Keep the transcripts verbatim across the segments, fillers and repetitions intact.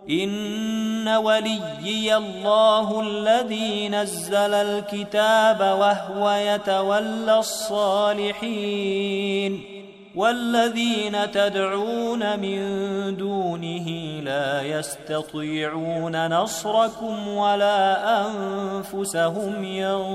إن وليي الله الذي نزل الكتاب وهو يتولى الصالحين والذين تدعون من دونه لا يستطيعون نصركم ولا أنفسهم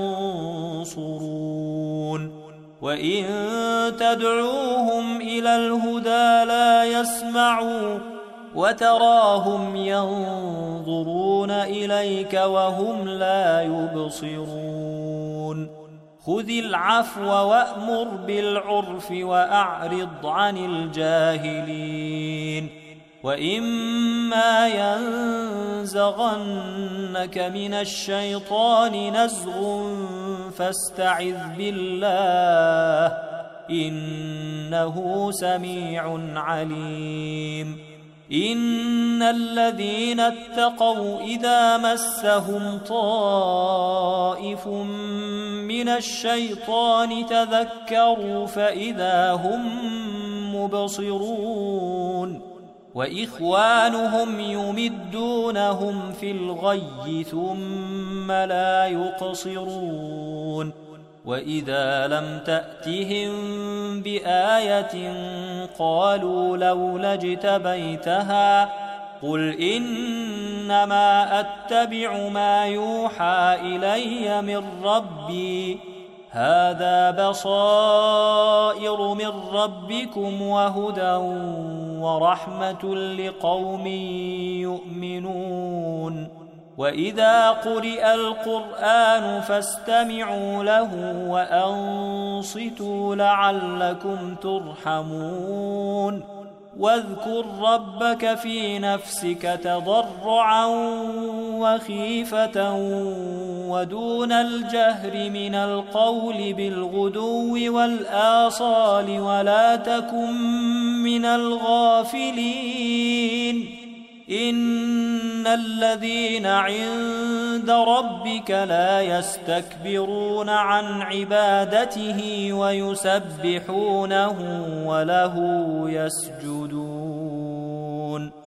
ينصرون وإن تدعوهم إلى الهدى لا يسمعوا وتراهم ينظرون إليك وهم لا يبصرون خذ العفو وأمر بالعرف وأعرض عن الجاهلين وإما ينزغنك من الشيطان نزغ فاستعذ بالله إنه سميع عليم إن الذين اتقوا إذا مسهم طائف من الشيطان تذكروا فإذا هم مبصرون وإخوانهم يمدونهم في الغي ثم لا يقصرون وإذا لم تأتهم بآية قالوا لولا اجتبيتها قل إنما أتبع ما يوحى إلي من ربي هذا بصائر من ربكم وهدى ورحمة لقوم يؤمنون وإذا قرئ القرآن فاستمعوا له وأنصتوا لعلكم ترحمون واذكر ربك في نفسك تضرعا وخيفة ودون الجهر من القول بالغدو والآصال ولا تكن من الغافلين إن الذين عند ربك لا يستكبرون عن عبادته ويسبحونه وله يسجدون